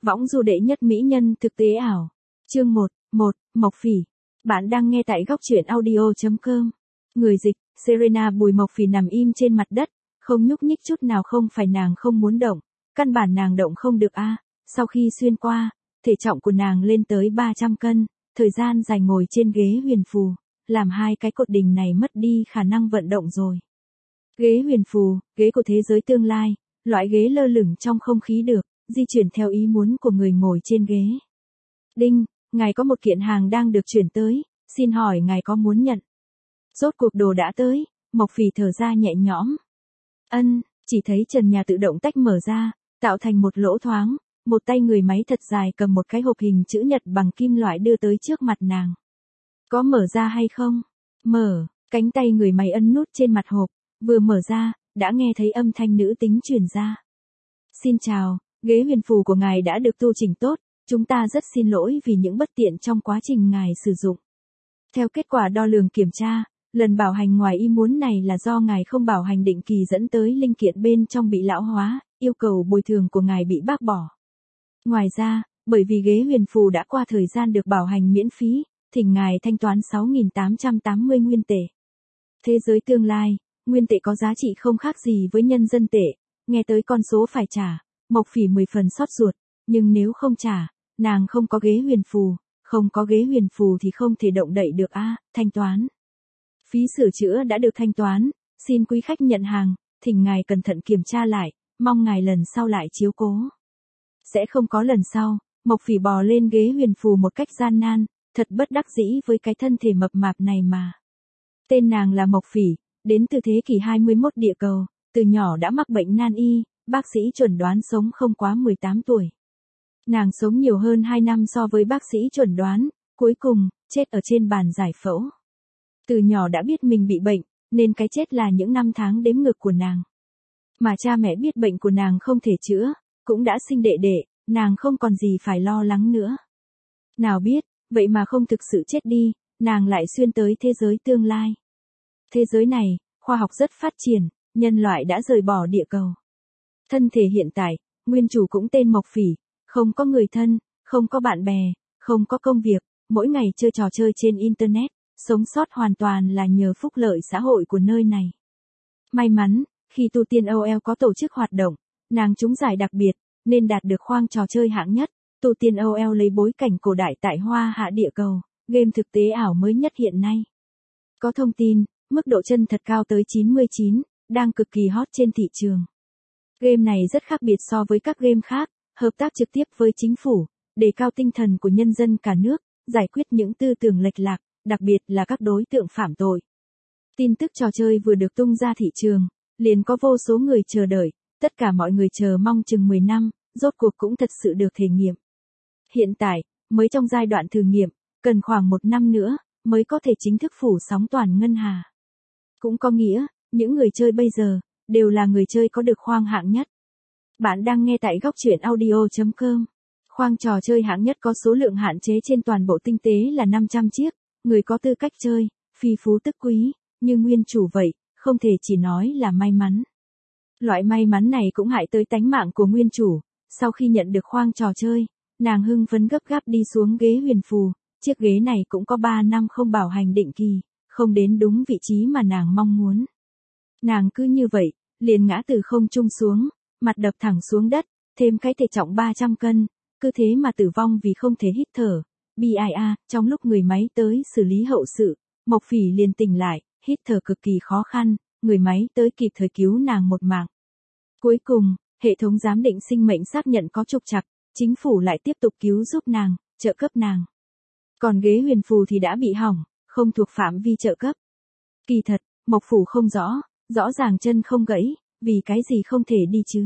Võng du đệ nhất mỹ nhân thực tế ảo. Chương 1, Mộc Phỉ. Bạn đang nghe tại góc truyện audio.com. Người dịch, Serena Bùi Mộc Phỉ nằm im trên mặt đất, không nhúc nhích chút nào. Không phải nàng không muốn động, căn bản nàng động không được a. Sau khi xuyên qua, thể trọng của nàng lên tới 300 cân, thời gian dài ngồi trên ghế huyền phù, làm hai cái cột đỉnh này mất đi khả năng vận động rồi. Ghế huyền phù, ghế của thế giới tương lai, loại ghế lơ lửng trong không khí được di chuyển theo ý muốn của người ngồi trên ghế. Đinh, ngài có một kiện hàng đang được chuyển tới, xin hỏi ngài có muốn nhận? Rốt cuộc đồ đã tới, Mộc Phỉ thở ra nhẹ nhõm. Chỉ thấy trần nhà tự động tách mở ra, tạo thành một lỗ thoáng, một tay người máy thật dài cầm một cái hộp hình chữ nhật bằng kim loại đưa tới trước mặt nàng. Có mở ra hay không? Mở, cánh tay người máy ấn nút trên mặt hộp, vừa mở ra, đã nghe thấy âm thanh nữ tính truyền ra. Xin chào, ghế huyền phù của ngài đã được tu chỉnh tốt, chúng ta rất xin lỗi vì những bất tiện trong quá trình ngài sử dụng. Theo kết quả đo lường kiểm tra, lần bảo hành ngoài ý muốn này là do ngài không bảo hành định kỳ dẫn tới linh kiện bên trong bị lão hóa, yêu cầu bồi thường của ngài bị bác bỏ. Ngoài ra, bởi vì ghế huyền phù đã qua thời gian được bảo hành miễn phí, thỉnh ngài thanh toán 6.880 nguyên tệ. Thế giới tương lai, nguyên tệ có giá trị không khác gì với nhân dân tệ, nghe tới con số phải trả, Mộc Phỉ 10 phần xót ruột, nhưng nếu không trả, nàng không có ghế huyền phù, không có ghế huyền phù thì không thể động đậy được a. Thanh toán. Phí sửa chữa đã được thanh toán, xin quý khách nhận hàng, thỉnh ngài cẩn thận kiểm tra lại, mong ngài lần sau lại chiếu cố. Sẽ không có lần sau, Mộc Phỉ bò lên ghế huyền phù một cách gian nan, thật bất đắc dĩ với cái thân thể mập mạp này mà. Tên nàng là Mộc Phỉ, đến từ thế kỷ 21 địa cầu, từ nhỏ đã mắc bệnh nan y, bác sĩ chuẩn đoán sống không quá 18 tuổi. Nàng sống nhiều hơn 2 năm so với bác sĩ chuẩn đoán, cuối cùng, chết ở trên bàn giải phẫu. Từ nhỏ đã biết mình bị bệnh, nên cái chết là những năm tháng đếm ngược của nàng. Mà cha mẹ biết bệnh của nàng không thể chữa, cũng đã sinh đệ đệ, nàng không còn gì phải lo lắng nữa. Nào biết, vậy mà không thực sự chết đi, nàng lại xuyên tới thế giới tương lai. Thế giới này, khoa học rất phát triển, nhân loại đã rời bỏ địa cầu. Thân thể hiện tại, nguyên chủ cũng tên Mộc Phỉ, không có người thân, không có bạn bè, không có công việc, mỗi ngày chơi trò chơi trên Internet, sống sót hoàn toàn là nhờ phúc lợi xã hội của nơi này. May mắn, khi tu tiên OL có tổ chức hoạt động, nàng trúng giải đặc biệt, nên đạt được khoang trò chơi hạng nhất, tu tiên OL lấy bối cảnh cổ đại tại Hoa Hạ địa cầu, game thực tế ảo mới nhất hiện nay. Có thông tin, mức độ chân thật cao tới 99, đang cực kỳ hot trên thị trường. Game này rất khác biệt so với các game khác, hợp tác trực tiếp với chính phủ, đề cao tinh thần của nhân dân cả nước, giải quyết những tư tưởng lệch lạc, đặc biệt là các đối tượng phạm tội. Tin tức trò chơi vừa được tung ra thị trường, liền có vô số người chờ đợi, tất cả mọi người chờ mong chừng 10 năm, rốt cuộc cũng thật sự được thể nghiệm. Hiện tại, mới trong giai đoạn thử nghiệm, cần khoảng 1 năm nữa, mới có thể chính thức phủ sóng toàn ngân hà. Cũng có nghĩa, những người chơi bây giờ, đều là người chơi có được khoang hạng nhất. Bạn đang nghe tại góc truyện audio.com. Khoang trò chơi hạng nhất có số lượng hạn chế trên toàn bộ tinh tế là 500 chiếc, người có tư cách chơi, phi phú tức quý, như nguyên chủ vậy, không thể chỉ nói là may mắn. Loại may mắn này cũng hại tới tánh mạng của nguyên chủ, sau khi nhận được khoang trò chơi, nàng hưng phấn gấp gáp đi xuống ghế huyền phù, chiếc ghế này cũng có 3 năm không bảo hành định kỳ, không đến đúng vị trí mà nàng mong muốn. Nàng cứ như vậy, liền ngã từ không trung xuống, mặt đập thẳng xuống đất, thêm cái thể trọng 300 cân, cứ thế mà tử vong vì không thể hít thở. BIA, trong lúc người máy tới xử lý hậu sự, Mộc Phỉ liền tỉnh lại, hít thở cực kỳ khó khăn, người máy tới kịp thời cứu nàng một mạng. Cuối cùng, hệ thống giám định sinh mệnh xác nhận có trục trặc, chính phủ lại tiếp tục cứu giúp nàng, trợ cấp nàng. Còn ghế huyền phù thì đã bị hỏng, không thuộc phạm vi trợ cấp. Kỳ thật, Mộc Phỉ không rõ ràng chân không gãy, vì cái gì không thể đi chứ.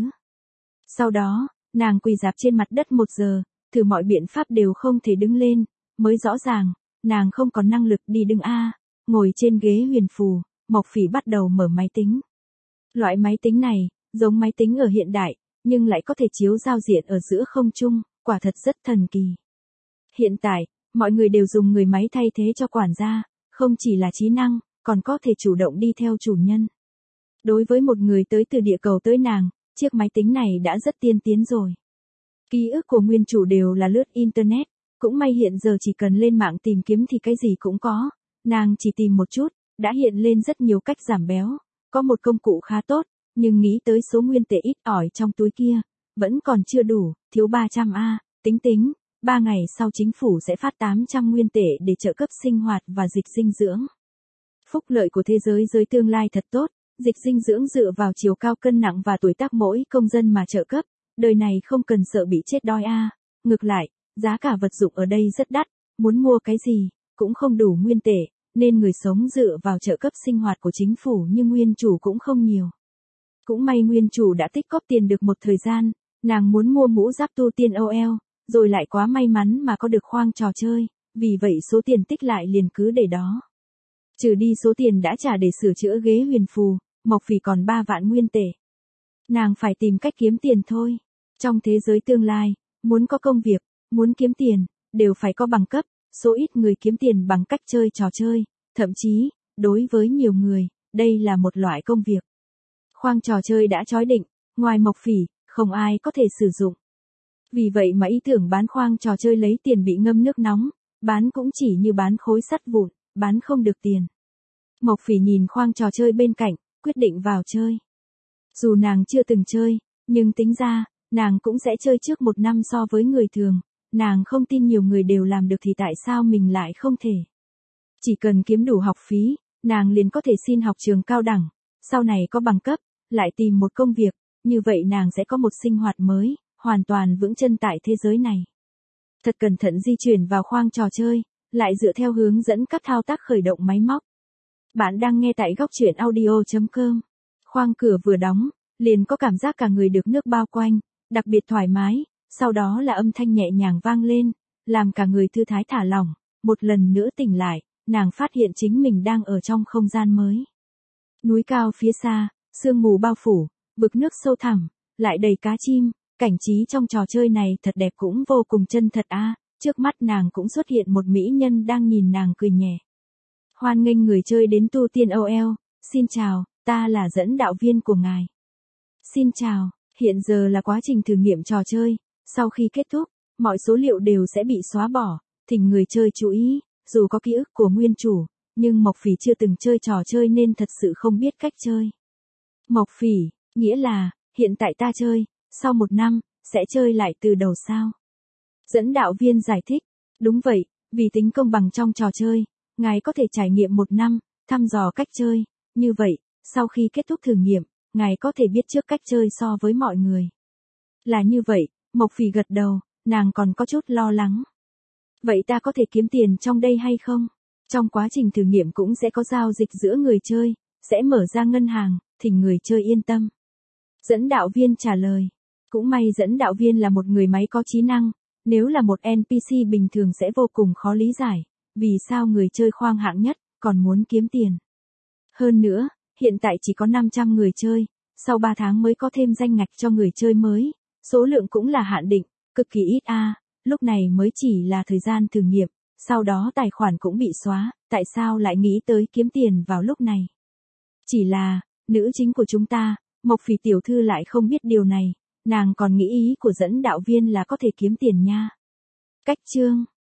Sau đó, nàng quỳ rạp trên mặt đất 1 giờ, thử mọi biện pháp đều không thể đứng lên, mới rõ ràng, nàng không có năng lực đi đứng a. Ngồi trên ghế huyền phù, Mộc Phỉ bắt đầu mở máy tính. Loại máy tính này, giống máy tính ở hiện đại, nhưng lại có thể chiếu giao diện ở giữa không trung, quả thật rất thần kỳ. Hiện tại, mọi người đều dùng người máy thay thế cho quản gia, không chỉ là trí năng, còn có thể chủ động đi theo chủ nhân. Đối với một người tới từ địa cầu tới nàng, chiếc máy tính này đã rất tiên tiến rồi. Ký ức của nguyên chủ đều là lướt internet, cũng may hiện giờ chỉ cần lên mạng tìm kiếm thì cái gì cũng có, nàng chỉ tìm một chút, đã hiện lên rất nhiều cách giảm béo, có một công cụ khá tốt, nhưng nghĩ tới số nguyên tệ ít ỏi trong túi kia, vẫn còn chưa đủ, thiếu 300 tính, 3 ngày sau chính phủ sẽ phát 800 nguyên tệ để trợ cấp sinh hoạt và dịch dinh dưỡng. Phúc lợi của thế giới tương lai thật tốt, dịch dinh dưỡng dựa vào chiều cao cân nặng và tuổi tác mỗi công dân mà trợ cấp, đời này không cần sợ bị chết đói Ngược lại, giá cả vật dụng ở đây rất đắt, muốn mua cái gì, cũng không đủ nguyên tệ, nên người sống dựa vào trợ cấp sinh hoạt của chính phủ nhưng nguyên chủ cũng không nhiều. Cũng may nguyên chủ đã tích cóp tiền được một thời gian, nàng muốn mua mũ giáp tu tiên OL, rồi lại quá may mắn mà có được khoang trò chơi, vì vậy số tiền tích lại liền cứ để đó. Trừ đi số tiền đã trả để sửa chữa ghế huyền phù, Mộc Phỉ còn 3 vạn nguyên tệ. Nàng phải tìm cách kiếm tiền thôi. Trong thế giới tương lai, muốn có công việc, muốn kiếm tiền, đều phải có bằng cấp, số ít người kiếm tiền bằng cách chơi trò chơi, thậm chí, đối với nhiều người, đây là một loại công việc. Khoang trò chơi đã chói định, ngoài Mộc Phỉ, không ai có thể sử dụng. Vì vậy mà ý tưởng bán khoang trò chơi lấy tiền bị ngâm nước nóng, bán cũng chỉ như bán khối sắt vụn, bán không được tiền. Mộc Phỉ nhìn khoang trò chơi bên cạnh, quyết định vào chơi. Dù nàng chưa từng chơi, nhưng tính ra, nàng cũng sẽ chơi trước 1 năm so với người thường, nàng không tin nhiều người đều làm được thì tại sao mình lại không thể. Chỉ cần kiếm đủ học phí, nàng liền có thể xin học trường cao đẳng, sau này có bằng cấp, lại tìm một công việc, như vậy nàng sẽ có một sinh hoạt mới, hoàn toàn vững chân tại thế giới này. Thật cẩn thận di chuyển vào khoang trò chơi, lại dựa theo hướng dẫn các thao tác khởi động máy móc. Bạn đang nghe tại góc truyện audio.com. Khoang cửa vừa đóng, liền có cảm giác cả người được nước bao quanh, đặc biệt thoải mái, sau đó là âm thanh nhẹ nhàng vang lên, làm cả người thư thái thả lỏng, một lần nữa tỉnh lại, nàng phát hiện chính mình đang ở trong không gian mới. Núi cao phía xa, sương mù bao phủ, vực nước sâu thẳm, lại đầy cá chim, cảnh trí trong trò chơi này thật đẹp cũng vô cùng chân thật trước mắt nàng cũng xuất hiện một mỹ nhân đang nhìn nàng cười nhẹ. Hoan nghênh người chơi đến tu tiên OL, xin chào, ta là dẫn đạo viên của ngài. Xin chào, hiện giờ là quá trình thử nghiệm trò chơi, sau khi kết thúc, mọi số liệu đều sẽ bị xóa bỏ, thỉnh người chơi chú ý, dù có ký ức của nguyên chủ, nhưng Mộc Phỉ chưa từng chơi trò chơi nên thật sự không biết cách chơi. Mộc Phỉ, nghĩa là, hiện tại ta chơi, sau 1 năm, sẽ chơi lại từ đầu sao? Dẫn đạo viên giải thích, đúng vậy, vì tính công bằng trong trò chơi, ngài có thể trải nghiệm 1 năm, thăm dò cách chơi, như vậy, sau khi kết thúc thử nghiệm, ngài có thể biết trước cách chơi so với mọi người. Là như vậy, Mộc Phỉ gật đầu, nàng còn có chút lo lắng. Vậy ta có thể kiếm tiền trong đây hay không? Trong quá trình thử nghiệm cũng sẽ có giao dịch giữa người chơi, sẽ mở ra ngân hàng, thỉnh người chơi yên tâm. Dẫn đạo viên trả lời. Cũng may dẫn đạo viên là một người máy có trí năng, nếu là một NPC bình thường sẽ vô cùng khó lý giải, vì sao người chơi khoang hạng nhất, còn muốn kiếm tiền. Hơn nữa, hiện tại chỉ có 500 người chơi, sau 3 tháng mới có thêm danh ngạch cho người chơi mới, số lượng cũng là hạn định, cực kỳ ít lúc này mới chỉ là thời gian thử nghiệm, sau đó tài khoản cũng bị xóa, tại sao lại nghĩ tới kiếm tiền vào lúc này. Chỉ là, nữ chính của chúng ta, Mộc Phỉ tiểu thư lại không biết điều này, nàng còn nghĩ ý của dẫn đạo viên là có thể kiếm tiền nha. Cách chương